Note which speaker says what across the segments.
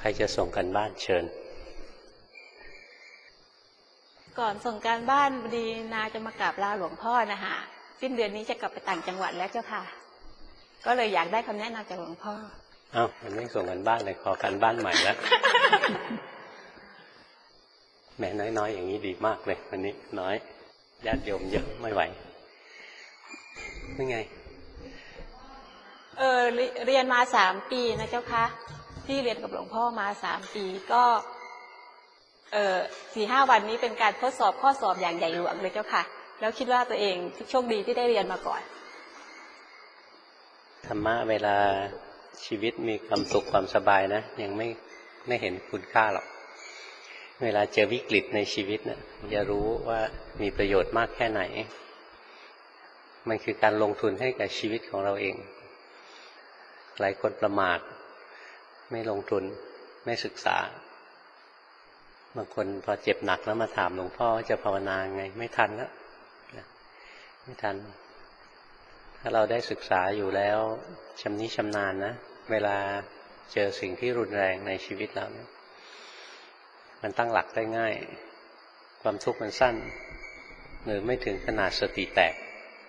Speaker 1: ใครจะส่งกันบ้านเชิญ
Speaker 2: ก่อนส่งการบ้านพอดีนาจะมากราบลาหลวงพ่อนะคะสิ้นเดือนนี้จะกลับไปต่างจังหวัดแล้วเจ้าค่ะก็เลยอยากได้คำแนะนำจากหลวงพ่อ
Speaker 1: อ้าวมันไม่ส่งกันบ้านเลยขอกันบ้านใหม่แล้ว แม่น้อยๆอย่างนี้ดีมากเลยวันนี้น้อยญาติโยมเยอะไม่ไหวนี่ไง
Speaker 2: เรียนมา3 ปีนะเจ้าค่ะที่เรียนกับหลวงพ่อมา3 ปีก็4-5 วันนี้เป็นการทดสอบข้อสอบอย่างใหญ่หลวงเลยเจ้าค่ะแล้วคิดว่าตัวเองโชคดีที่ได้เรียนมาก่อน
Speaker 1: ธรรมะเวลาชีวิตมีความสุขความสบายนะยังไม่เห็นคุณค่าหรอกเวลาเจอวิกฤตในชีวิตนะจะรู้ว่ามีประโยชน์มากแค่ไหนมันคือการลงทุนให้กับชีวิตของเราเองหลายคนประมาทไม่ลงทุนไม่ศึกษาบางคนพอเจ็บหนักแล้วมาถามหลวงพ่อว่าจะภาวนาไงไม่ทันแล้วไม่ทันถ้าเราได้ศึกษาอยู่แล้วชำนิชำนาญนะเวลาเจอสิ่งที่รุนแรงในชีวิตเราเนี่ยมันตั้งหลักได้ง่ายความทุกข์มันสั้นหรือไม่ถึงขนาดสติแตก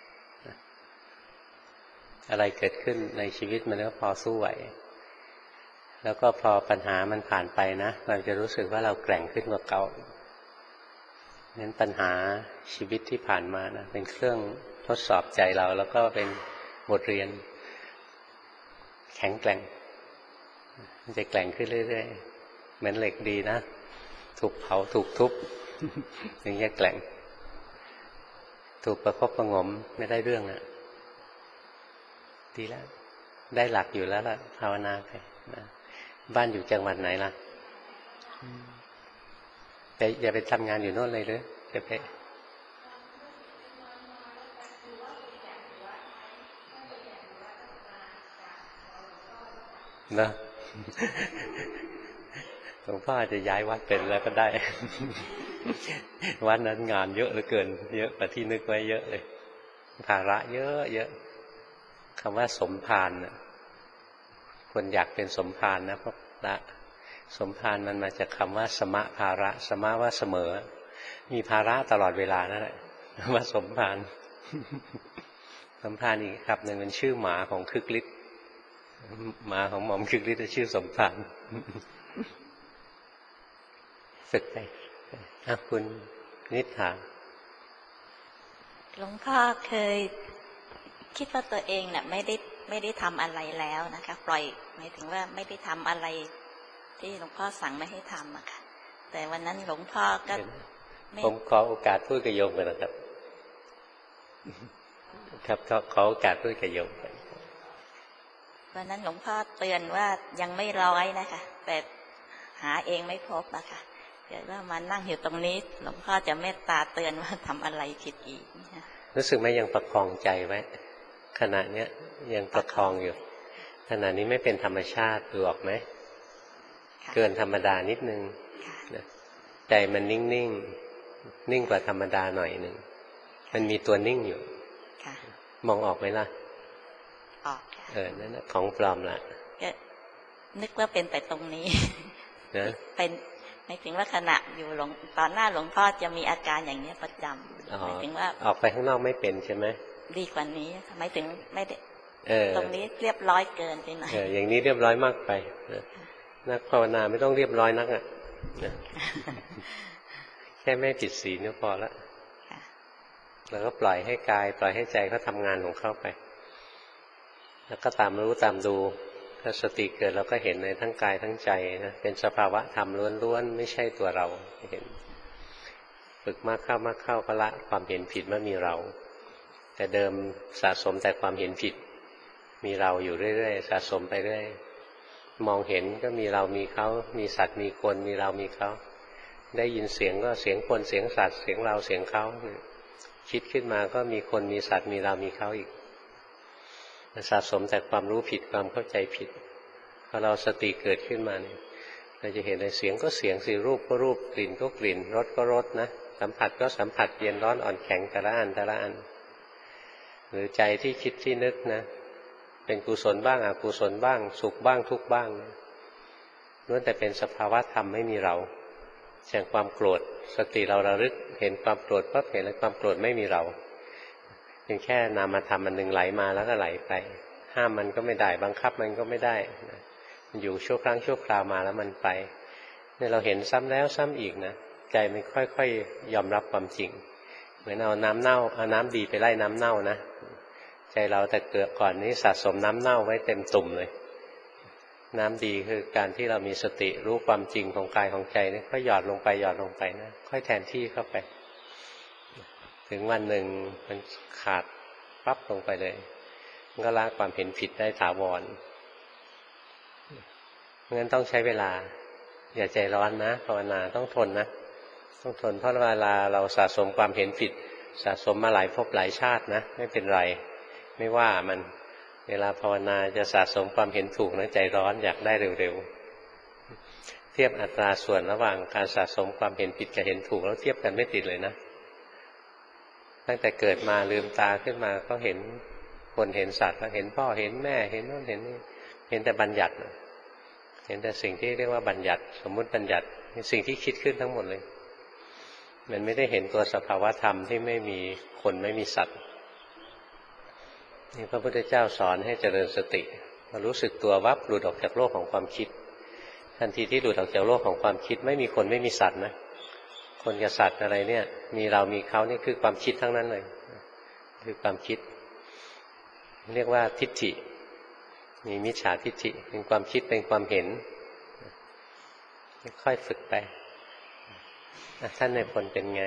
Speaker 1: อะไรเกิดขึ้นในชีวิตมันก็พอสู้ไหวแล้วก็พอปัญหามันผ่านไปนะเราจะรู้สึกว่าเราแกร่งขึ้นกว่าเก่างั้นปัญหาชีวิตที่ผ่านมานะเป็นเครื่องทดสอบใจเราแล้วก็เป็นบทเรียนแข็งแกร่งมันจะแกร่งขึ้นเรื่อยๆเหมือนเหล็กดีนะถูกเผาถูกทุบถึงจะแกร่งถูกประคบประงมไม่ได้เรื่องอ่ะดีแล้วได้หลักอยู่แล้วล่ะภาวนาไปนะบ้านอยู่จังหวัดไหนล่ะแต่อย่าไปทำงานอยู่โน่นเลยหรือจะไปนะหลวงพ่อจะย้ายวัดเป็นแล้วก็ได้วัดนั้นงานเยอะเหลือเกินเยอะกว่าที่นึกไว้เยอะเลยภาระเยอะเยอะคำว่าสมภารน่ะคนอยากเป็นสมภารนะพวกละสมภารมันมาจากคำว่าสมะภาระสมะว่าเสมอมีภาระตลอดเวลานั่นแหละว่าสมภารสมภารอีกครับหนึ่งเป็นชื่อหมาของคึกฤทธิ์หมาของหม่อมคึกฤทธิ์ชื่อสมภารฝึกไปคุณนิษฐา
Speaker 3: หลวงพ่อเคยคิดว่าตัวเองเนี่ยไม่ได้ทำอะไรแล้วนะคะปล่อยหมายถึงว่าไม่ได้ทำอะไรที่หลวงพ่อสั่งไม่ให้ทำอะค่ะแต่วันนั้นหลวงพ่อก็
Speaker 1: ผมขอโอกาสพูดกับโยมกันนะครับครับขอโอกาสพูดกับโยม
Speaker 3: วันนั้นหลวงพ่อเตือนว่ายังไม่ร้อยนะคะแต่หาเองไม่พบอะค่ะเกิดว่ามานั่งอยู่ตรงนี้หลวงพ่อจะเมตตาเตือนว่าทำอะไรผิดอีก
Speaker 1: รู้สึกไหมยังประคองใจไว้ขณะเนี้ยยังประคองอยู่ขณะนี้ไม่เป็นธรรมชาติดูออกไหมเกินธรรมดานิดนึงใจมันนิ่งนิ่งกว่าธรรมดาหน่อยนึงมันมีตัวนิ่งอยู่มองออกไหมล่ะ
Speaker 3: ออก
Speaker 1: นั่นแหละของปลอมละ
Speaker 3: นึกว่าเป็นแต่ตรงนี้นะเป็นหมายถึงว่าขณะอยู่ตอนหน้าหลวงพ่อจะมีอาการอย่างนี้ประจำหมายถึงว่า
Speaker 1: ออกไปข้างนอกไม่เป็นใช่ไหม
Speaker 3: ดีกว่านี้หมายถึงไม่ได้ตรงนี้เรียบร้อยเกินไปหน่อย
Speaker 1: อย่างนี้เรียบร้อยมากไปนักภาวนาไม่ต้องเรียบร้อยนักแค่ไม่ผิดศีลก็พอละแล้วก็ปล่อยให้กายปล่อยให้ใจเขาทำงานของเขาไปแล้วก็ตามรู้ตามดูถ้าสติเกิดเราก็เห็นในทั้งกายทั้งใจนะเป็นสภาวะธรรมล้วนๆไม่ใช่ตัวเราเห็นฝึกมากเข้าก็ละความเห็นผิดว่ามีเราแต่เดิมสะสมแต่ความเห็นผิดมีเราอยู่เรื่อยๆสะสมไปเรื่อยมองเห็นก็มีเรามีเขามีสัตว์มีคนมีเรามีเขาได้ยินเสียงก็เสียงคนเสียงสัตว์เสียงเราเสียงเขาคิดขึ้นมาก็มีคนมีสัตว์มีเรามีเขาอีกสะสมแต่ความรู้ผิดความเข้าใจผิดพอเราสติเกิดขึ้นมาเนี่ยเราจะเห็นในเสียงก็เสียงสิรูปก็รูปกลิ่นก็กลิ่นรสก็รสนะสัมผัสก็สัมผัสเย็นร้อนอ่อนแข็งแต่ละอันหรือใจที่คิดที่นึกนะเป็นกุศลบ้างอกุศลบ้างสุขบ้างทุกข์บ้างล้วนแต่เป็นสภาวะธรรมไม่มีเราเช่นความโกรธสติเราระลึกเห็นความโกรธปั๊บเห็นแล้วความโกรธไม่มีเราเพียงแค่นามธรรมอันหนึ่งไหลมาแล้วก็ไหลไปห้ามมันก็ไม่ได้บังคับมันก็ไม่ได้มันอยู่ชั่วครั้งชั่วคราวมาแล้วมันไปเนี่ยเราเห็นซ้ำแล้วซ้ำอีกนะใจมันค่อยๆยอมรับความจริงเหมือนเอาน้ำเน่าเอาน้ำดีไปไล่น้ำเน่านะใจเราแต่เกิดก่อนนี้สะสมน้ำเน่าไว้เต็มตุ่มเลยน้ำดีคือการที่เรามีสติรู้ความจริงของกายของใจนี่ค่อยหยอดลงไปหยอดลงไปนะค่อยแทนที่เข้าไปถึงวันหนึ่งมันขาดปั๊บลงไปเลยมันก็ละความเห็นผิดได้ถาวรงั้นต้องใช้เวลาอย่าใจร้อนนะภาวนาต้องทนนะต้องทนเพราะเวลาเราสะสมความเห็นผิดสะสมมาหลายภพหลายชาตินะไม่เป็นไรไม่ว่ามันเวลาภาวนาจะสะสมความเห็นถูกนะใจร้อนอยากได้เร็วๆเทียบอัตราส่วนระหว่างการสะสมความเห็นผิดกับเห็นถูกแล้วเทียบกันไม่ติดเลยนะตั้งแต่เกิดมาลืมตาขึ้นมาก็เห็นคนเห็นสัตว์เห็นพ่อเห็นแม่เห็นโน่นเห็นนี่เห็นแต่บัญญัติเห็นแต่สิ่งที่เรียกว่าบัญญัติสมมุติบัญญัติสิ่งที่คิดขึ้นทั้งหมดเลยมันไม่ได้เห็นตัวสภาวะธรรมที่ไม่มีคนไม่มีสัตว์นี่พระพุทธเจ้าสอนให้เจริญสติมารู้สึกตัววับหลุดออกจากโลกของความคิดทันทีที่หลุดออกจากโลกของความคิดไม่มีคนไม่มีสัตว์นะคนกับสัตว์อะไรเนี่ยมีเรามีเขานี่คือความคิดทั้งนั้นเลยคือความคิดเรียกว่าทิฏฐิมีมิจฉาทิฏฐิเป็นความคิดเป็นความเห็นค่อยฝึกไปท่านในผลเป็นไง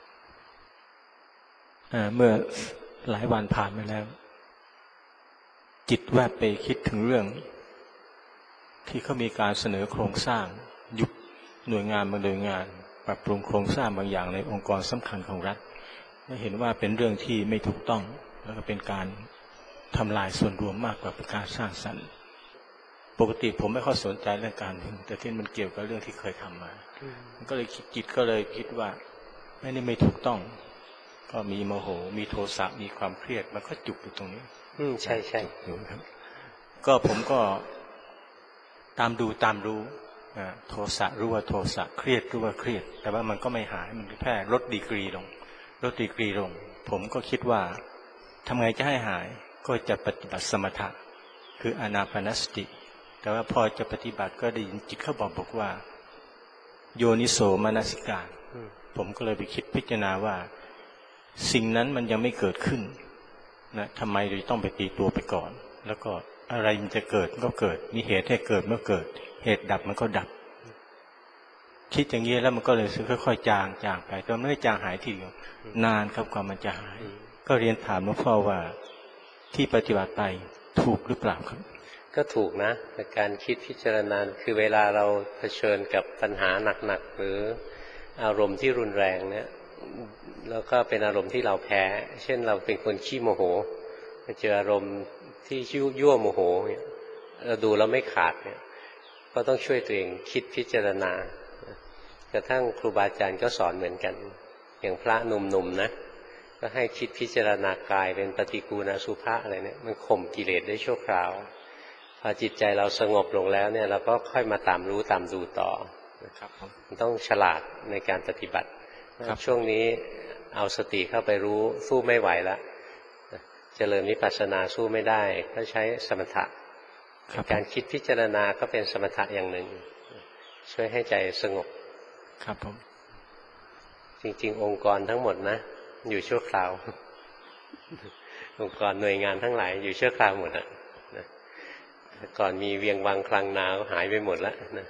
Speaker 4: เมื่อหลายวันผ่านมาแล้วจิตแวบไปคิดถึงเรื่องที่เขามีการเสนอโครงสร้างยุบหน่วยงานบางหน่วยงานปรับปรุงโครงสร้างบางอย่างในองค์กรสำคัญของรัฐและเห็นว่าเป็นเรื่องที่ไม่ถูกต้องแล้วก็เป็นการทำลายส่วนรวมมากกว่าเป็นการสร้างสรรค์ปกติผมไม่ค่อยสนใจเรื่องการเมืองแต่ที่มันเกี่ยวกับเรื่องที่เคยทำมามันก็เลยจิตก็เลยคิดว่าไม่ถูกต้องก็มีโมโหมีโทสะมีความเครียดมันก็จุกอยู่ตรงนี้
Speaker 1: ใช่ใช่
Speaker 4: อยู่ครับก็ผมก็ตามดูตามรู้โทสะรู้ว่าโทสะเครียดรู้ว่าเครียดแต่ว่ามันก็ไม่หายมันแค่ลดดีกรีลงผมก็คิดว่าทำไงจะให้หายก็จะปฏิบัติสมถะคืออานาปานสติแต่ว่าพอจะปฏิบัติก็ได้ยินจิตเขาบอกว่าโยนิโสมนสิการผมก็เลยไปคิดพิจารณาว่าสิ่งนั้นมันยังไม่เกิดขึ้นนะทำไมเราต้องไปตีตัวไปก่อนแล้วก็อะไรมันจะเกิดก็เกิดมีเหตุให้เกิดเมื่อเกิดเหตุดับมันก็ดับคิดอย่างนี้แล้วมันก็เลยค่อยๆจางไปแต่ไม่ได้จางหายทีเดียวนานครับกว่ามันจะหายก็เรียนถามหลวงพ่อว่าที่ปฏิบัติไปถูกหรือเปล่าครับ
Speaker 1: ก็ถูกนะแต่การคิดพิจารณาคือเวลาเราเผชิญกับปัญหาหนักๆหรืออารมณ์ที่รุนแรงเนี่ยแล้วก็เป็นอารมณ์ที่เราแพ้เช่นเราเป็นคนขี้โมโหมาเจออารมณ์ที่ยั่วโมโหเนี่ยเราดูแล้วไม่ขาดเนี่ยก็ต้องช่วยตัวเองคิดพิจารณากระทั่งครูบาอาจารย์ก็สอนเหมือนกันอย่างพระหนุ่มๆนะก็ให้คิดพิจารณากายเป็นปฏิกูณอสุภะอะไรเนี่ยมันข่มกิเลสได้ชั่วคราวพอจิตใจเราสงบลงแล้วเนี่ยเราก็ค่อยมาตามรู้ตามดูต่อ
Speaker 4: นะครับ
Speaker 1: ต้องฉลาดในการปฏิบัติช่วงนี้เอาสติเข้าไปรู้สู้ไม่ไหวแล้วเจริญวิปัสสนาสู้ไม่ได้ก็ใช้สมถะการคิดพิจารณาก็เป็นสมถะอย่างหนึ่งช่วยให้ใจสงบ
Speaker 4: ครับผม
Speaker 1: จริงๆองค์กรทั้งหมดนะอยู่ชั่วคราวองค์กรหน่วยงานทั้งหลายอยู่ชั่วคราวหมดอ่ะก่อนมีเวียงวังคลังนาหายไปหมดแล้วนะ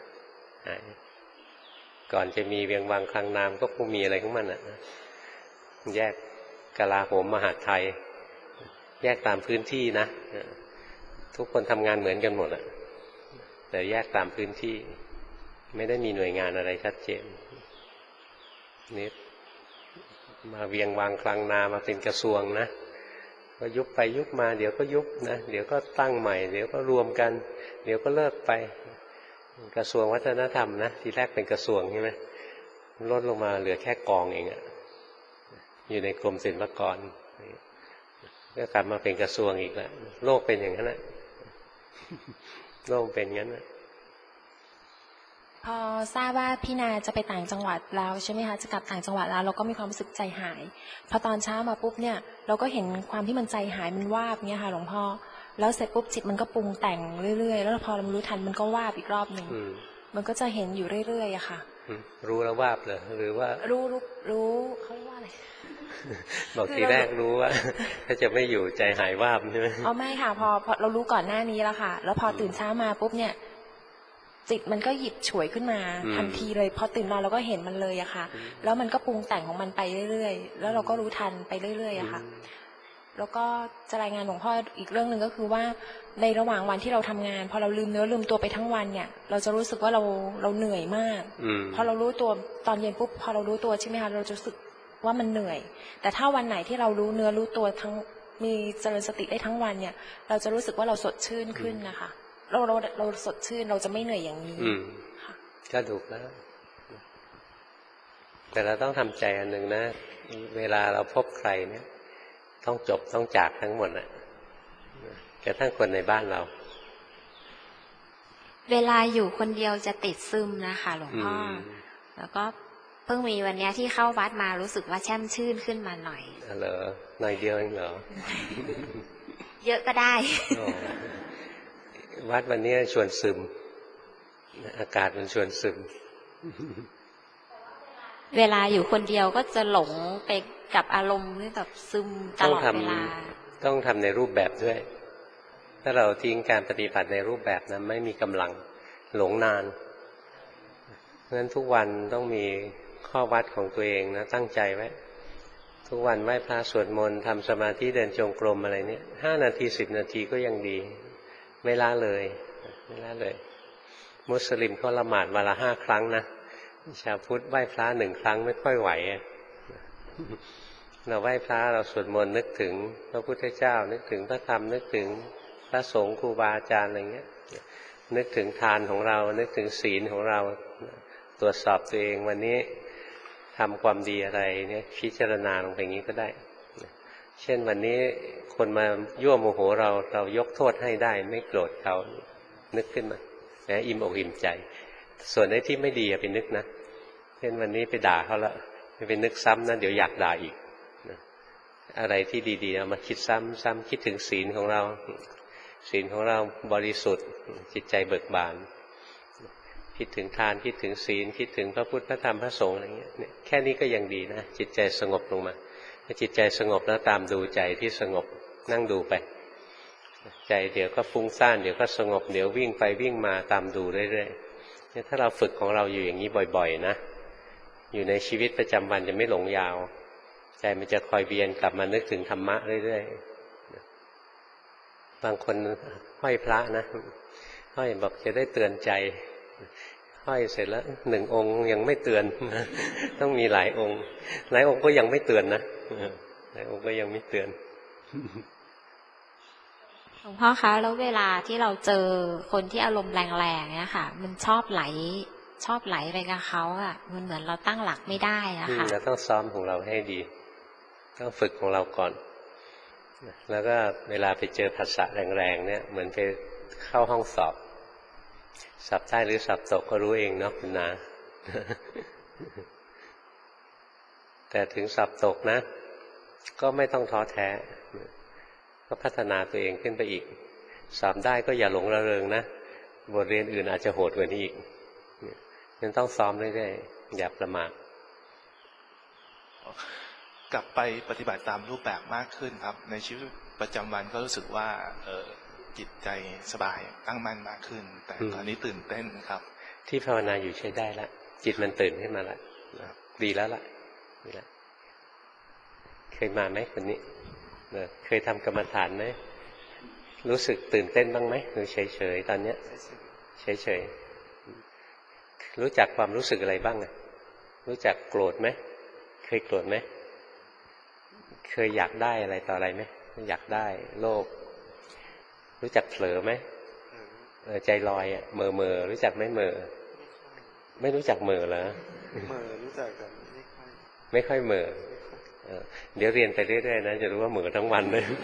Speaker 1: ก่อนจะมีเวียงวังคลังนามก็คงมีอะไรของมันอ่ะแยกกลาโหมมหาดไทยแยกตามพื้นที่นะทุกคนทำงานเหมือนกันหมดอ่ะแต่แยกตามพื้นที่ไม่ได้มีหน่วยงานอะไรชัดเจนนี่มาเวียงวังคลังนามาเป็นกระทรวงนะก็ยุบไปยุบมาเดี๋ยวก็ยุบนะเดี๋ยวก็ตั้งใหม่เดี๋ยวก็รวมกันเดี๋ยวก็เลิกไปกระทรวงวัฒนธรรมนะทีแรกเป็นกระทรวงใช่ไหมลดลงมาเหลือแค่กองเองอะอยู่ในกรมศิลปากรก็กลับมาเป็นกระทรวงอีกแล้วโลกเป็นอย่างนั้นนะโลกเป็นงั้นนะ
Speaker 5: พอทราบว่าพี่นาจะไปต่างจังหวัดแล้วใช่ไหมคะจะกลับต่างจังหวัดแล้วเราก็มีความรู้สึกใจหายพอตอนเช้ามาปุ๊บเนี่ยเราก็เห็นความที่มันใจหายมันวาบเนี่ยค่ะหลวงพ่อแล้วเสร็จปุ๊บจิตมันก็ปรุงแต่งเรื่อยๆแล้วพอเรารู้ทันมันก็วาบอีกรอบหนึ่งมันก็จะเห็นอยู่เรื่อยๆอะค่ะ
Speaker 1: รู้แล้ววาบเลยหรือว่า
Speaker 5: รู้เขาเรียกว่าอะไร
Speaker 1: บอกทีแรกรู้ว่าถ้าจะไม่อยู่ใจหายวาบใช่ไหม
Speaker 5: ไม่ค่ะพอเรารู้ก่อนหน้านี้แล้วค่ะแล้วพอตื่นเช้ามาปุ๊บเนี่ยจิตมันก็หยิบฉวยขึ้นมาทันทีเลยพอตื่นนอนเราก็เห็นมันเลยอะค่ะแล้วมันก็ปรุงแต่งของมันไปเรื่อยๆแล้วเราก็รู้ทันไปเรื่อยๆอะค่ะแล้วก็จะรายงานหลวงพ่ออีกเรื่องหนึ่งก็คือว่าในระหว่างวันที่เราทำงานพอเราลืมเนื้อลืมตัวไปทั้งวันเนี่ยเราจะรู้สึกว่าเราเหนื่อยมากพอเรารู้ตัวตอนเย็นปุ๊บพอเรารู้ตัวใช่ไหมคะเราจะรู้สึกว่ามันเหนื่อยแต่ถ้าวันไหนที่เรารู้เนื้อรู้ตัวทั้งมีเจริญสติได้ทั้งวันเนี่ยเราจะรู้สึกว่าเราสดชื่นขึ้นนะคะเราสดชื่นเราจะไม่เหนื่อยอย่างนี้
Speaker 1: ก็ถูกแล้วแต่เราต้องทำใจอันหนึ่งนะเวลาเราพบใครเนี่ยต้องจบต้องจากทั้งหมดน่ะกระทั่งคนในบ้านเรา
Speaker 6: เวลาอยู่คนเดียวจะติดซึมนะคะหลวงพ่อแล้วก็เพิ่งมีวันนี้ที่เข้าวัดมารู้สึกว่าแช่มชื่นขึ้นมาหน่อย
Speaker 1: เหรอหน่อยเดียวเองเหรอ
Speaker 6: เยอะก็ได้
Speaker 1: วัดวันนี้ชวนซึมอากาศมันชวนซึม
Speaker 6: เวลาอยู่คนเดียวก็จะหลงไปกับอารมณ์ที่แบบซึมตลอดเวลา
Speaker 1: ต้องทำในรูปแบบด้วยถ้าเราทิ้งการปฏิบัติในรูปแบบนั้นไม่มีกำลังหลงนานเพราะฉะนั้นทุกวันต้องมีข้อวัดของตัวเองนะตั้งใจไว้ทุกวันไหว้พระสวดมนต์ทำสมาธิเดินจงกรมอะไรเนี่ย5 นาที10 นาทีก็ยังดีไม่ละเลยไม่ละเลยมุสลิมเขาละหมาดวันละ5 ครั้งนะชาวพุทธไหว้พระ1 ครั้งไม่ค่อยไหวเราไหว้พระเราสวดมนต์นึกถึงพระพุทธเจ้านึกถึงพระธรรมนึกถึงพระสงฆ์ครูบาอาจารย์อะไรเงี้ยนึกถึงทานของเรานึกถึงศีลของเราตรวจสอบตัวเองวันนี้ทำความดีอะไรเนี่ยพิจารณาลงไปอย่างนี้ก็ได้เช่นวันนี้คนมายั่วโมโหเรายกโทษให้ได้ไม่โกรธเขานึกขึ้นมาอิ่มอกอิ่มใจส่วนในที่ไม่ดีอย่าไปนึกนะเช่นวันนี้ไปด่าเขาแล้วไม่ไปนึกซ้ำนะเดี๋ยวอยากด่าอีกอะไรที่ดีๆเอามาคิดซ้ำคิดถึงศีลของเราศีลของเราบริสุทธิ์จิตใจเบิกบานคิดถึงทานคิดถึงศีลคิดถึงพระพุทธพระธรรมพระสงฆ์อะไรเงี้ยแค่นี้ก็ยังดีนะจิตใจสงบลงมาถ้าจิตใจสงบแล้วตามดูใจที่สงบนั่งดูไปใจเดี๋ยวก็ฟุ้งซ่านเดี๋ยวก็สงบเดี๋ยววิ่งไปวิ่งมาตามดูเรื่อยๆถ้าเราฝึกของเราอยู่อย่างนี้บ่อยๆนะอยู่ในชีวิตประจำวันจะไม่หลงยาวใจมันจะคอยเวียนกลับมานึกถึงธรรมะเรื่อยๆบางคนห้อยพระนะห้อยบอกจะได้เตือนใจห้อยเสร็จแล้ว1 องค์ยังไม่เตือนต้องมีหลายองค์ก็ยังไม่เตือนนะหลายองค์ก็ยังไม่เตือน
Speaker 6: หลวงพ่อคะแล้วเวลาที่เราเจอคนที่อารมณ์แรงๆเนี่ยค่ะมันชอบไหลไปกับเขาอะมันเหมือนเราตั้งหลักไม่ได้อะค่ะ
Speaker 1: เราต้องซ้อมของเราให้ดีต้องฝึกของเราก่อนแล้วก็เวลาไปเจอภาษาแรงๆเนี่ยเหมือนไปเข้าห้องสอบได้หรือสอบตกก็รู้เองเนาะคุณนาแต่ถึงสอบตกนะก็ไม่ต้องท้อแท้ก็พัฒนาตัวเองขึ้นไปอีกสอบได้ก็อย่าหลงระเริงนะบทเรียนอื่นอาจจะโหดกว่านี้อีกนั้นต้องซ้อมเรื่อยๆอย่าประมาท
Speaker 7: กลับไปปฏิบัติตามรูปแบบมากขึ้นครับในชีวิตประจำวันก็รู้สึกว่าจิตใจสบายตั้งมั่นมากขึ้นแต่ตอนนี้ตื่นเต้นครับ
Speaker 1: ที่ภาวนาอยู่ใช้ได้ละจิตมันตื่นขึ้นมาละดีแล้วล่ะดีแล้วเคยมาไหมคนนี้เคยทำกรรมฐานไหมรู้สึกตื่นเต้นบ้างไหมหรือเฉยๆตอนเนี้ยเฉยๆรู้จักความรู้สึกอะไรบ้างอ่ะรู้จักโกรธไหมเคยโกรธไหมเคยอยากได้อะไรต่ออะไรไหมอยากได้โลภรู้จักเผลอไหมใจลอยอ่ะเมอรู้จักไหมเมอไม่รู้จักเมอเหรอ
Speaker 7: เมอรู้จักแต่
Speaker 1: ไม่ค่อยเมอเดี๋ยวเรียนไปเรื่อยๆนะจะรู้ว่าเมอทั้งวันเลย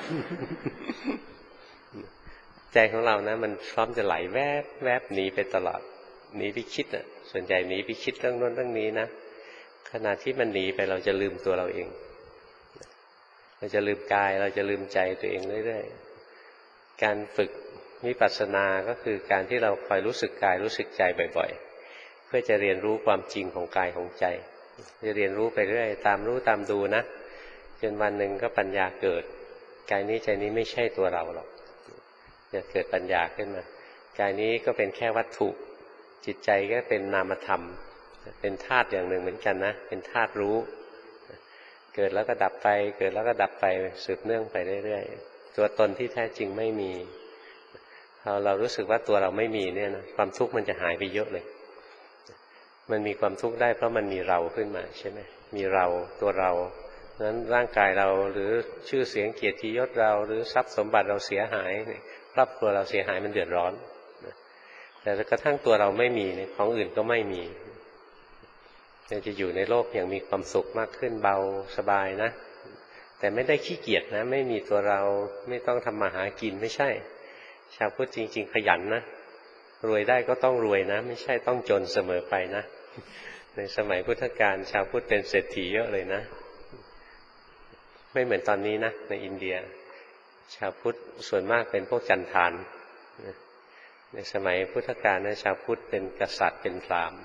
Speaker 1: ใจของเรานะมันพร้อมจะไหลแวบหนีไปตลอดหนีไปคิดอ่ะส่วนใหญ่หนีไปคิดเรื่องโน้นเรื่องนี้นะขณะที่มันหนีไปเราจะลืมตัวเราเองเราจะลืมกายเราจะลืมใจตัวเองเรื่อยๆการฝึกวิปัสสนาก็คือการที่เราคอยรู้สึกกายรู้สึกใจบ่อยๆเพื่อจะเรียนรู้ความจริงของกายของใจจะเรียนรู้ไปเรื่อยตามรู้ตามดูนะจนวันหนึ่งก็ปัญญาเกิดกายนี้ใจนี้ไม่ใช่ตัวเราหรอกจะเกิดปัญญาขึ้นมากายนี้ก็เป็นแค่วัตถุจิตใจก็เป็นนามธรรมเป็นธาตุอย่างหนึ่งเหมือนกันนะเป็นธาตุรู้เกิดแล้วก็ดับไปเกิดแล้วก็ดับไปสืบเนื่องไปเรื่อยๆตัวตนที่แท้จริงไม่มีพอเรารู้สึกว่าตัวเราไม่มีเนี่ยนะความทุกข์มันจะหายไปเยอะเลยมันมีความทุกข์ได้เพราะมันมีเราขึ้นมาใช่ไหมมีเราตัวเรานั้นร่างกายเราหรือชื่อเสียงเกียรติยศเราหรือทรัพย์สมบัติเราเสียหายครอบครัวเราเสียหายมันเดือดร้อนแต่กระทั่งตัวเราไม่มีของอื่นก็ไม่มีเราจะอยู่ในโลกอย่างมีความสุขมากขึ้นเบาสบายนะแต่ไม่ได้ขี้เกียจนะไม่มีตัวเราไม่ต้องทำมาหากินไม่ใช่ชาวพุทธจริงๆขยันนะรวยได้ก็ต้องรวยนะไม่ใช่ต้องจนเสมอไปนะในสมัยพุทธกาลชาวพุทธเป็นเศรษฐีเยอะเลยนะไม่เหมือนตอนนี้นะในอินเดียชาวพุทธส่วนมากเป็นพวกจันทานในสมัยพุทธกาลนะชาวพุทธเป็นกษัตริย์เป็นพราหมณ์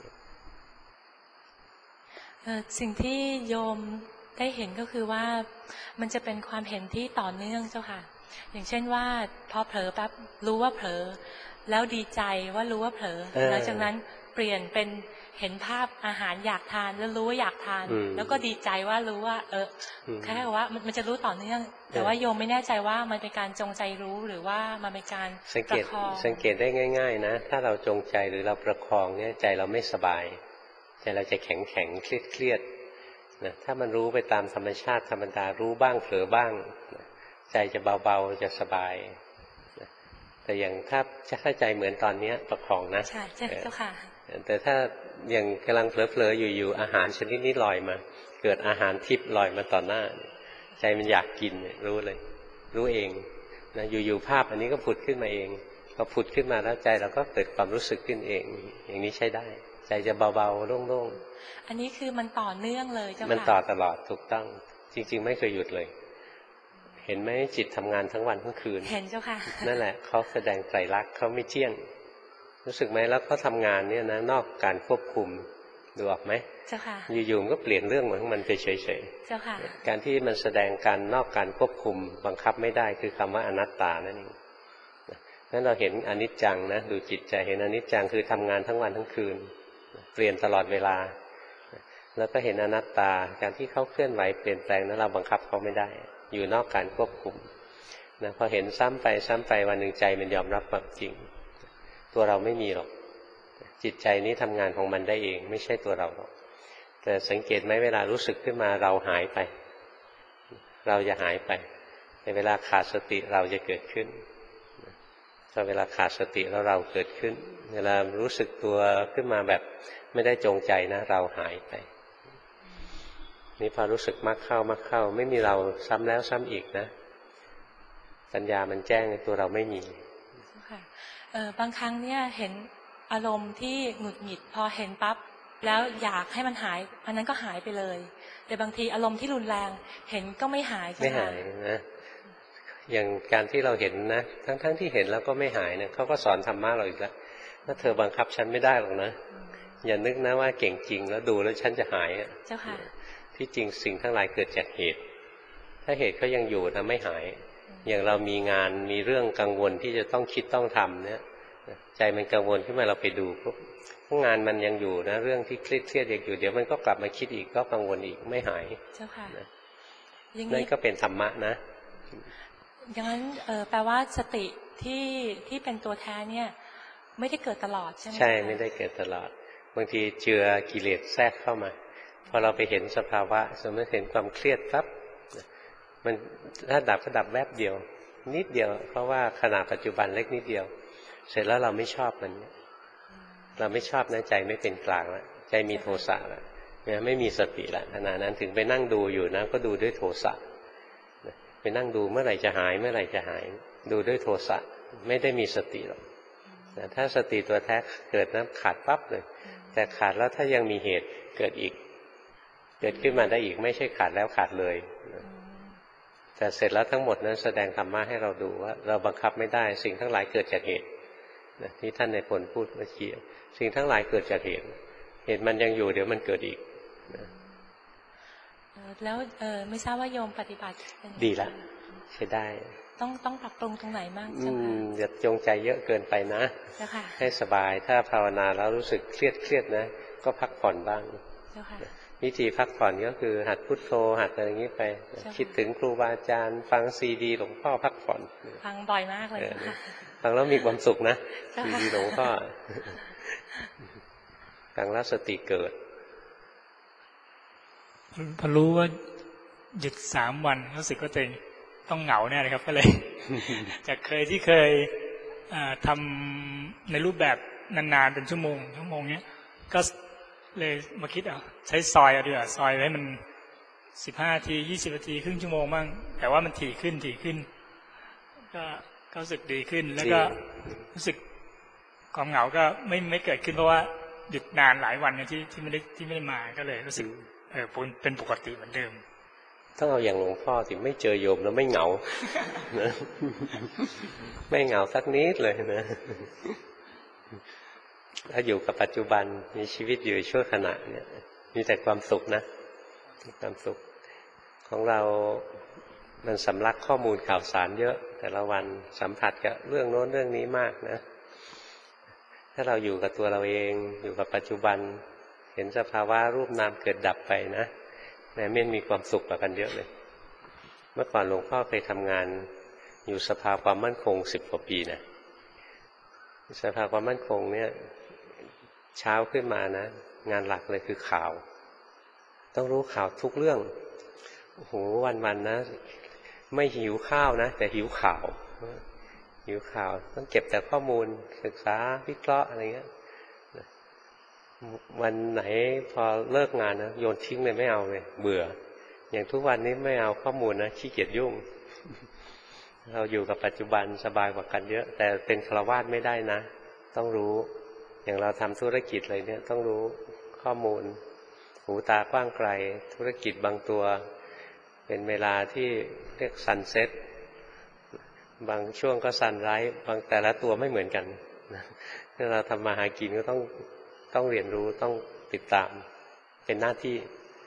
Speaker 8: สิ่งที่โยมได้เห็นก็คือว่ามันจะเป็นความเห็นที่ต่อเนื่องเจ้าค่ะอย่างเช่นว่าพอเผลอปั๊บรู้ว่าเผลอแล้วดีใจว่ารู้ว่าเผลอแล้วจากนั้นเปลี่ยนเป็นเห็นภาพอาหารอยากทานแล้วรู้ว่าอยากทานแล้วก็ดีใจว่ารู้ว่าแค่ว่ามันจะรู้ต่อเนื่องแต่ว่าโยมไม่แน่ใจว่ามันเป็นการจงใจรู้หรือว่ามันเป็นการประคอง
Speaker 1: สังเกตได้ง่ายๆนะถ้าเราจงใจหรือเราประคองเนี่ยใจเราไม่สบายใจเราจะแข็งเครียดนะถ้ามันรู้ไปตามธรรมชาติธรรมดารู้บ้างเผลอบ้างใจจะเบาๆจะสบายแต่อย่างถ้าใจเหมือนตอนนี้ประคองนะ
Speaker 8: ใช่เจ้าค่ะ
Speaker 1: แต่ถ้าอย่างกำลังเผลอๆอยู่อาหารชนิดนี้ลอยมาเกิดอาหารทิพย์ลอยมาต่อหน้าใจมันอยากกินรู้เลยรู้เองนะอยู่ๆภาพอันนี้ก็ผุดขึ้นมาเองพอผุดขึ้นมาแล้วใจเราก็เกิดความรู้สึกขึ้นเองอย่างนี้ใช้ได้ใจจะเบาๆโล่ง
Speaker 8: ๆอันนี้คือมันต่อเนื่องเลยเจ้าค่ะ
Speaker 1: มันต่อตลอดถูกต้องจริงๆไม่เคยหยุดเลยเห็นไหมจิตทำงานทั้งวันทั้งคืน
Speaker 8: เห็นเจ้าค่ะ
Speaker 1: นั่นแหละเขาแสดงไตรลักษณ์เขาไม่เที่ยงรู้สึกไหมแล้วเขาทำงานเนี่ยนะนอกการควบคุมดูออกไหม
Speaker 8: เจ้าค่ะ
Speaker 1: อยู่ๆมันก็เปลี่ยนเรื่องของมันไปเฉย
Speaker 8: ๆเจ้าค่ะ
Speaker 1: การที่มันแสดงการนอกการควบคุมบังคับไม่ได้คือคำว่าอนัตตานั่นเองนั้นเราเห็นอนิจจังนะดูจิตใจเห็นอนิจจังคือทำงานทั้งวันทั้งคืนเปลี่ยนตลอดเวลาแล้วก็เห็นอนัตตาการที่เขาเคลื่อนไหวเปลี่ยนแปลงนั้นเราบังคับเขาไม่ได้อยู่นอกการควบคุมนะพอเห็นซ้ำไปวันหนึ่งใจมันยอมรับความจริงตัวเราไม่มีหรอกจิตใจนี้ทำงานของมันได้เองไม่ใช่ตัวเราหรอกแต่สังเกตไหมเวลารู้สึกขึ้นมาเราหายไปเราจะหายไปในเวลาขาดสติเราจะเกิดขึ้นพอเวลาขาดสติแล้วเราเกิดขึ้นเวลารู้สึกตัวขึ้นมาแบบไม่ได้จงใจนะเราหายไปนี่พอรู้สึกมากเข้าไม่มีเราซ้ำแล้วซ้ำอีกนะปัญญามันแจ้งในตัวเราไม่มี
Speaker 8: ค่ะบางครั้งเนี่ยเห็นอารมณ์ที่หงุดหงิดพอเห็นปั๊บแล้วอยากให้มันหายอันนั้นก็หายไปเลยแต่บางทีอารมณ์ที่รุนแรงเห็นก็ไม่หาย
Speaker 1: ไม่หายนะอย่างการที่เราเห็นนะทั้งที่เห็นแล้วก็ไม่หายเนี่ยเขาก็สอนธรรมะเราอีกแล้วว่าเธอบังคับฉันไม่ได้หรอกนะอย่านึกนะว่าเก่งจริงแล้วดูแล้วฉันจะหาย
Speaker 8: เจ้าค่ะ
Speaker 1: ที่จริงสิ่งทั้งหลายเกิดจากเหตุถ้าเหตุเขายังอยู่นะไม่หายอย่างเรามีงานมีเรื่องกังวลที่จะต้องคิดต้องทำเนี่ยใจมันกังวลขึ้นมาเราไปดูปุ๊บงานมันยังอยู่นะเรื่องที่เครียดยังอยู่เดี๋ยวมันก็กลับมาคิดอีกก็กังวลอีกไม่หาย
Speaker 8: เจ้าค่ะ
Speaker 1: นั่นก็เป็นธรรมะนะ
Speaker 8: อย่างนั้นแปลว่าสติที่เป็นตัวแท้เนี่ยไม่ได้เกิดตลอดใช่ไหม
Speaker 1: ใช่ไม่ได้เกิดตลอดบางทีเจือกิเลสแทรกเข้ามาพอเราไปเห็นสภาวะสมมติเห็นความเครียดปั๊บมันถ้าดับก็ดับแวบเดียวนิดเดียวเพราะว่าขณะปัจจุบันเล็กนิดเดียวเสร็จแล้วเราไม่ชอบมันเราไม่ชอบนะใจไม่เป็นกลางแล้วใจมีโทสะแล้วเนี่ยไม่มีสติละขณะนั้นถึงไปนั่งดูอยู่นะก็ดูด้วยโทสะไปนั่งดูเมื่อไหร่จะหายเมื่อไหร่จะหายดูด้วยโทสะไม่ได้มีสติหรอกแต่ถ้าสติตัวแท้เกิดนั้นขาดปั๊บเลยแต่ขาดแล้วถ้ายังมีเหตุเกิดอีกเกิดขึ้นมาได้อีกไม่ใช่ขาดแล้วขาดเลยแต่เสร็จแล้วทั้งหมดนั้นแสดงธรรมะให้เราดูว่าเราบังคับไม่ได้สิ่งทั้งหลายเกิดจากเหตุที่ท่านในผลพูดเมื่อกี้สิ่งทั้งหลายเกิดจากเหตุเหตุมันยังอยู่เดี๋ยวมันเกิดอีก
Speaker 8: แล้วไม่ทราบว่าโยมปฏิบัติ
Speaker 1: ดีละใช้ได้
Speaker 8: ต้องปรับปรุงตรงไหนบ้าง
Speaker 1: อย่าจงใจเยอะเกินไปนะให้สบายถ้าภาวนาแล้วรู้สึกเครียดนะก็พักผ่อนบ้างวิธีพักผ่อนก็คือหัดพุทโธหัดอะไรอย่างนี้ไปคิดถึงครูบาอาจารย์ฟังซีดีหลวงพ่อพักผ่อน
Speaker 8: ฟังบ่อยมากเลย
Speaker 1: ฟังแล้วมีความสุขนะซีดีหลวงพ่อฟังแล้วสติเกิด
Speaker 9: พอรู้ว่าหยุด3 วันรู้สึกว่าตัวเองต้องเหงาแน่เลยครับก็เลย จากที่เคยทำในรูปแบบนานๆเป็นชั่วโมงเนี้ยก็เลยมาคิดใช้ซอยดีกว่าซอยไว้มัน15 นาที20 นาทีครึ่งชั่วโมงบ้างแต่ว่ามันถี่ขึ้นก็รู้สึกดีขึ้นแล้วก็รู้สึกความเหงาก็ไม่เกิดขึ้นเพราะว่าหยุดนานหลายวันที่ไม่ได้มาก็เลยรู้สึกเป็นปกติเหมือนเดิม
Speaker 1: ต้องเอาอย่างหลวงพ่อสิไม่เจอโยมแล้วไม่เหงานะไม่เหงาสักนิดเลยนะถ้าอยู่กับปัจจุบันมีชีวิตอยู่ชั่วขณะเนี่ยมีแต่ความสุขนะความสุขของเรามันสำลักข้อมูลข่าวสารเยอะแต่ละวันสัมผัสกับเรื่องโน้นเรื่องนี้มากนะถ้าเราอยู่กับตัวเราเองอยู่กับปัจจุบันเห็นสภาวะรูปนามเกิดดับไปนะแม้มีความสุขกว่ากันเยอะเลยเมื่อก่อนหลวงพ่อเคยทำงานอยู่สภาความมั่นคง10 กว่าปีนะสภาความมั่นคงเนี่ยเช้าขึ้นมานะงานหลักเลยคือข่าวต้องรู้ข่าวทุกเรื่องโอ้โหวันๆนะไม่หิวข้าวนะแต่หิวข่าวต้องเก็บแต่ข้อมูลศึกษาวิเคราะห์อะไรเงี้ยวันไหนพอเลิกงานนะโยนทิ้งเลยไม่เอาเลยเบื่ออย่างทุกวันนี้ไม่เอาข้อมูลนะขี้เกียจยุ่งเราอยู่กับปัจจุบันสบายกว่ากันเยอะแต่เป็นฆราวาสไม่ได้นะต้องรู้อย่างเราทำธุรกิจอะไรเนี่ยต้องรู้ข้อมูลหูตากว้างไกลธุรกิจบางตัวเป็นเวลาที่เรียกซันเซ็ตบางช่วงก็ซันไรส์บางแต่ละตัวไม่เหมือนกันถ้าเราทำมาหากินก็ต้องเรียนรู้ต้องติดตามเป็นหน้าที่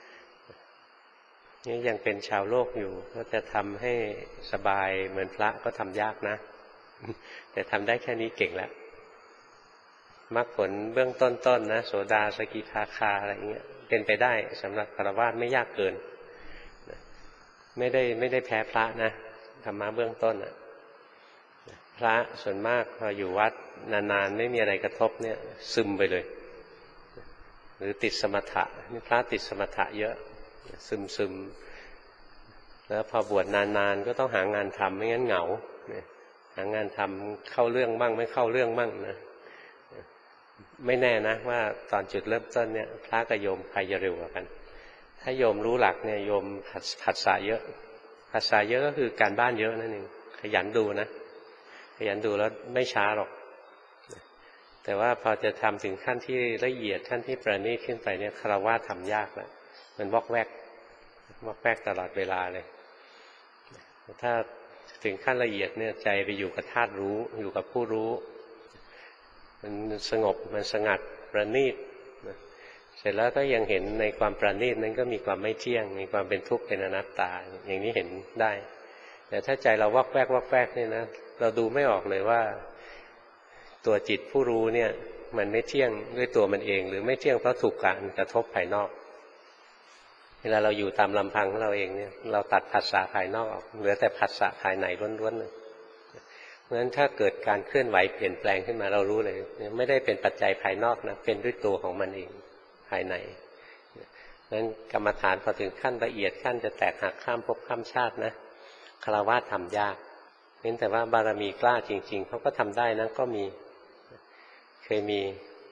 Speaker 1: นี่ยังเป็นชาวโลกอยู่ก็จะทำให้สบายเหมือนพระก็ทำยากนะแต่ทำได้แค่นี้เก่งแล้วมรรคผลเบื้องต้นนะโสดาสกิทาคาอะไรเงี้ยเป็นไปได้สำหรับฆราวาสไม่ยากเกินไม่ได้แพ้พระนะธรรมะเบื้องต้นอ่ะพระส่วนมากพออยู่วัดนานๆไม่มีอะไรกระทบเนี่ยซึมไปเลยหรือติดสมถะนี่พระติดสมถะเยอะซึมแล้วพอบวชนานๆก็ต้องหางานทำไม่งั้นเหงาหางานทำเข้าเรื่องบ้างไม่เข้าเรื่องบ้างนะไม่แน่นะว่าตอนจุดเริ่มต้นเนี่ยพระกับโยมใครจะเร็วกว่ากันถ้าโยมรู้หลักเนี่ยโยมผัสสะเยอะผัสสะเยอะก็คือการบ้านเยอะนั่นเองขยันดูนะขยันดูแล้วไม่ช้าหรอกแต่ว่าพอจะทำถึงขั้นที่ละเอียดขั้นที่ประณีตขึ้นไปเนี่ยฆราวาสทำยากแล้วมันวอกแวกตลอดเวลาเลยถ้าถึงขั้นละเอียดเนี่ยใจไปอยู่กับธาตุรู้อยู่กับผู้รู้มันสงบมันสงัดประณีตเสร็จแล้วก็ยังเห็นในความประณีตนั้นก็มีความไม่เที่ยงมีความเป็นทุกข์เป็นอนัตตาอย่างนี้เห็นได้แต่ถ้าใจเราวอกแวกเนี่ยนะเราดูไม่ออกเลยว่าตัวจิตผู้รู้เนี่ยมันไม่เที่ยงด้วยตัวมันเองหรือไม่เที่ยงเพราะถูกการกระทบภายนอกเวลาเราอยู่ตามลำพังของเราเองเนี่ยเราตัดผัสสะภายนอกออกเหลือแต่ผัสสะภายในล้วนๆเลยเพราะฉะนั้นถ้าเกิดการเคลื่อนไหวเปลี่ยนแปลงขึ้นมาเรารู้เลยไม่ได้เป็นปัจจัยภายนอกนะเป็นด้วยตัวของมันเองภายในนั้นกรรมฐานพอถึงขั้นละเอียดขั้นจะแตกหักข้ามภพข้ามชาตินะฆราวาสทำยากเน้นแต่ว่าบารมีกล้าจริงๆเขาก็ทำได้นะก็มีเคยมี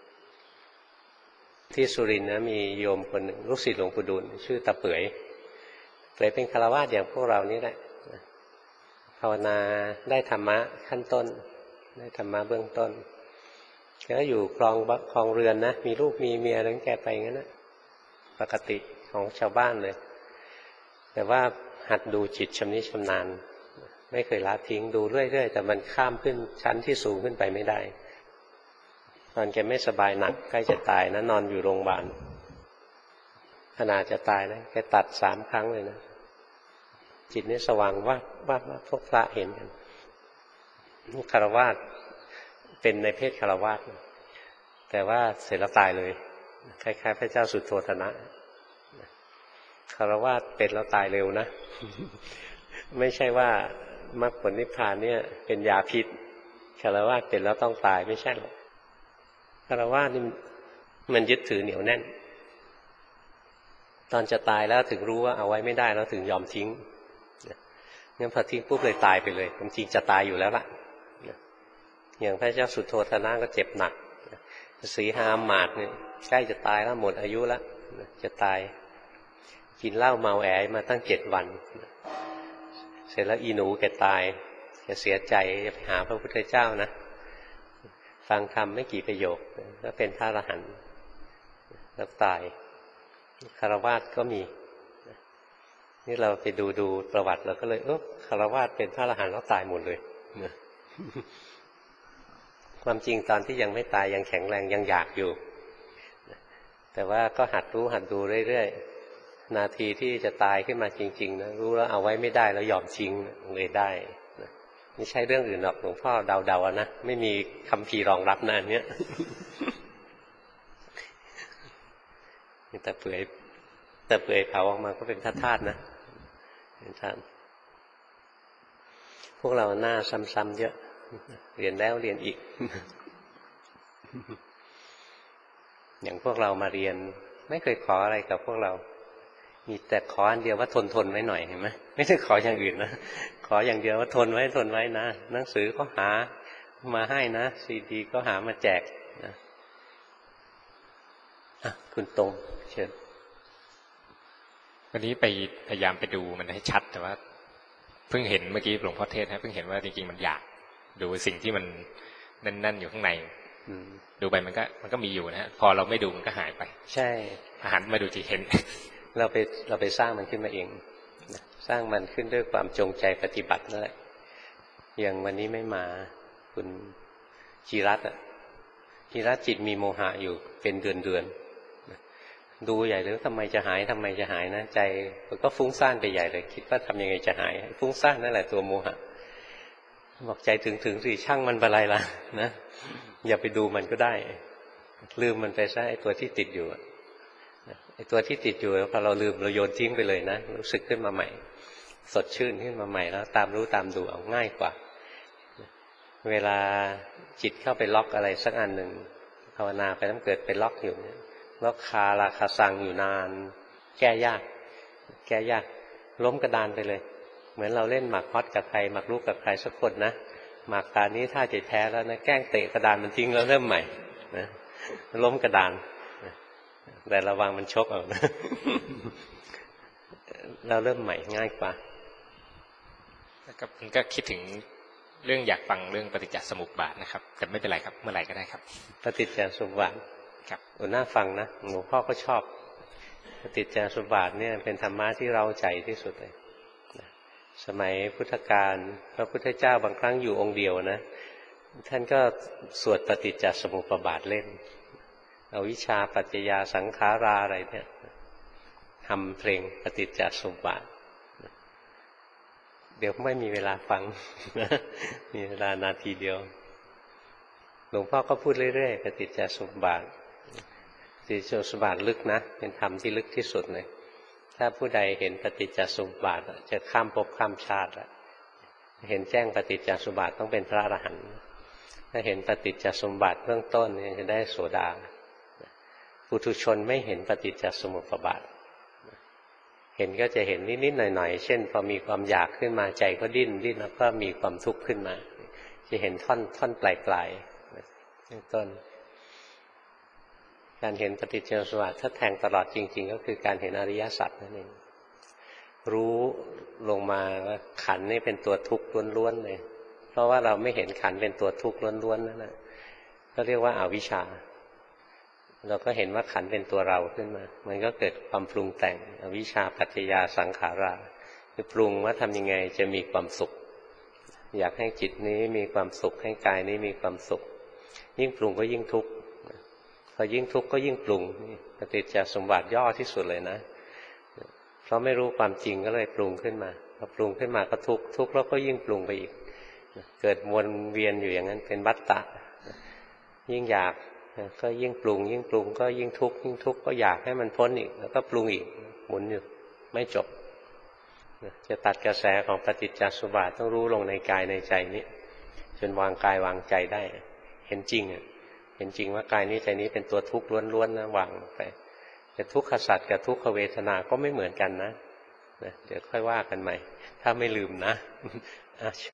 Speaker 1: ที่สุรินทร์นะมีโยมคนหนึ่งลูกศิษย์หลวงปู่ดูลชื่อตาเปื่อยเป็นฆราวาสอย่างพวกเรานี่แหละภาวนาได้ธรรมะขั้นต้นได้ธรรมะเบื้องต้นแกก็อยู่ครองเรือนนะมีลูกมีเมียอะไรแกไปงั้นนะปกติของชาวบ้านเลยแต่ว่าหัดดูจิตชำนิชำนาญไม่เคยละทิ้งดูเรื่อยๆแต่มันข้ามขึ้นชั้นที่สูงขึ้นไปไม่ได้ตอนแกไม่สบายหนักใกล้จะตายนะนอนอยู่โรงพยาบาลขนาดจะตายนะแกตัด3 ครั้งเลยนะจิตนี่สว่างว่าพวกพระเห็นกันคฤหัสถ์เป็นในเพศคฤหัสถ์แต่ว่าเสร็จแล้วตายเลยคล้ายๆพระเจ้าสุโธทนะคฤหัสถ์เป็นแล้วตายเร็วนะ ไม่ใช่ว่ามรรคผลนิพพานเนี่ยเป็นยาพิษคฤหัสถ์เป็นแล้วต้องตายไม่ใช่หรอกคฤหัสถ์นี่มันยึดถือเหนียวแน่นตอนจะตายแล้วถึงรู้ว่าเอาไว้ไม่ได้แล้วถึงยอมทิ้งงั้นพอทิ้งปุ๊บเลยตายไปเลยจริงๆจะตายอยู่แล้วล่ะอย่างพระเจ้าสุโธทนะก็เจ็บหนักสีหามาดเนี่ยใกล้จะตายแล้วหมดอายุแล้วจะตายกินเหล้าเมาแอมาตั้ง7 วันเสร็จแล้วอีหนูแกตายแกเสียใจจะไปหาพระพุทธเจ้านะฟังธรรมไม่กี่ประโยคก็เป็นพระอรหันต์แล้วตายคฤหัสถ์ก็มีนี่เราไปดูประวัติเราก็เลยคฤหัสถ์เป็นพระอรหันต์แล้วตายหมดเลยความจริงตอนที่ยังไม่ตายยังแข็งแรงยังอยากอยู่แต่ว่าก็หัดรู้หัดดูเรื่อยๆนาทีที่จะตายขึ้นมาจริงๆนะรู้แล้วเอาไว้ไม่ได้แล้วยอมทิ้งเลยได้นะไม่ใช่เรื่องอื่นหรอกหลวงพ่อเดาๆนะไม่มีคัมภีร์รองรับนะอันเนี้ยแต่เปื่อยเผาออกมาก็เป็นธาตุนะเป็นธาตุพวกเราหน้าซ้ำๆเยอะเรียนแล้วเรียนอีก อย่างพวกเรามาเรียนไม่เคยขออะไรกับพวกเรามีแต่ขออันเดียวว่าทนไว้หน่อยเห็นไหมไม่ได้ขออย่างอื่นนะขออย่างเดียวว่าทนไว้นะหนังสือก็หามาให้นะซีดีก็หามาแจกนะคุณตรงเชิญ
Speaker 10: วันนี้ไปพยายามไปดูมันให้ชัดแต่ว่าเพิ่งเห็นเมื่อกี้หลวงพ่อเทศนะเพิ่งเห็นว่าจริงๆมันอยากดูสิ่งที่มันแน่นๆอยู่ข้างในดูไปมันก็มีอยู่นะฮะพอเราไม่ดูมันก็หายไปใช่หันมาดูที่เห็น เราไปสร้างมันขึ้นมาเองสร้างมันขึ้นด้วยความจงใจปฏิบัตินั่นแหละอย่างวันนี้ไม่มาคุณจิรัตน์จิตมีโมหะอยู่เป็นเดือนดูใหญ่เลยทำไมจะหายนะใจมันก็ฟุ้งซ่านไปใหญ่เลยคิดว่าทำยังไงจะหายฟุ้งซ่านนั่นแหละตัวโมหะบอกใจถึงสิช่างมันเป็นไรล่ะนะอย่าไปดูมันก็ได้ลืมมันไปซะไอ้ตัวที่ติดอยู่ไอ้ตัวที่ติดอยู่พอเราลืมเราโยนทิ้งไปเลยนะรู้สึกขึ้นมาใหม่สดชื่นขึ้นมาใหม่แล้วตามรู้ตามดูเอาง่ายกว่าเวลาจิตเข้าไปล็อกอะไรสักอันหนึ่งภาวนาไปต้องเกิดไปล็อกอยู่ล็อกคาราคาซังอยู่นานแก้ยากล้มกระดานไปเลยเหมือนเราเล่นหมากฮอตกับใครหมากรุกกับใครสักคนนะหมากการนี้ถ้าจะแพ้แล้วนะแกล้งเตะกระดานมันทิ้งแล้วเริ่มใหม่นะล้มกระดานแต่ระวังมันชกเอานะเราเริ่มใหม่ง่ายกว่าก็คิดถึงเรื่องอยากฟังเรื่องปฏิจจสมุปบาทนะครับแต่ไม่เป็นไรครับเมื่อไหร่ก็ได้ครับ
Speaker 1: ปฏิจจสมุปบาทครับน่าฟังนะหลวงพ่อก็ชอบปฏิจจสมุปบาทเนี่ยเป็นธรรมะที่เราใจที่สุดเลยสมัยพุทธกาลพระพุทธเจ้าบางครั้งอยู่องค์เดียวนะท่านก็สวดปฏิจจสมุปบาทเล่นอวิชชาปัจจยาสังขาราอะไรเนี่ยทำเพลงปฏิจจสมุปบาทเดี๋ยวไม่มีเวลาฟังมีเวลานาทีเดียวหลวงพ่อก็พูดเรื่อยๆปฏิจจสมุปบาทปฏิจจสมุปบาทลึกนะเป็นธรรมที่ลึกที่สุดเลยถ้าผู้ใดเห็นปฏิจจสมุปบาทจะข้ามภพข้ามชาติแล้วเห็นแจ้งปฏิจจสมุปบาทต้องเป็นพระอรหันต์ถ้าเห็นปฏิจจสมุปบาทเบื้องต้นเนี่ยจะได้โสดาปุถุชนไม่เห็นปฏิจจสมุปบาทเห็นก็จะเห็นนิดๆหน่อยๆเช่นพอมีความอยากขึ้นมาใจก็ดิ้นแล้วก็มีความทุกข์ขึ้นมาจะเห็นท่อนปลายๆเบื้องต้นการเห็นปฏิจจสมุปบาทถ้าแทงตลอดจริงๆก็คือการเห็นอริยสัจนั่นเองรู้ลงมาว่าขันธ์นี่เป็นตัวทุกข์ล้วนๆเลยเพราะว่าเราไม่เห็นขันธ์เป็นตัวทุกข์ล้วนๆนั่นแหละพก็เรียกว่าอาวิชชาเราก็เห็นว่าขันเป็นตัวเราขึ้นมามันก็เกิดความปรุงแต่งอวิชชาปัจจยาสังขาราคือปรุงว่าทำยังไงจะมีความสุขอยากให้จิตนี้มีความสุขให้กายนี้มีความสุขยิ่งปรุงก็ยิ่งทุกข์พอยิ่งทุกข์ก็ยิ่งปรุงปฏิจจสมบัติย่อที่สุดเลยนะเพราะไม่รู้ความจริงก็เลยปรุงขึ้นมาพอปรุงขึ้นมาก็ทุกข์ทุกข์แล้วก็ยิ่งปรุงไปอีกเกิดวนเวียนอยู่อย่างนั้นเป็นวัฏฏะยิ่งอยากก็ยิ่งปรุงยิ่งปรุงก็ยิ่งทุกข์ยิ่งทุกข์ก็อยากให้มันพ้นอีกแล้วก็ปรุงอีกหมุนอยู่ไม่จบจะตัดกระแสของปฏิจจสมุปบาทต้องรู้ลงในกายในใจนี้จนวางกายวางใจได้เห็นจริงเห็นจริงว่ากายนี้ใจนี้เป็นตัวทุกข์ล้วนๆนะวางไปแต่ทุกขสัตว์กับทุกขเวทนาก็ไม่เหมือนกันนะเดี๋ยวค่อยว่ากันใหม่ถ้าไม่ลืมนะ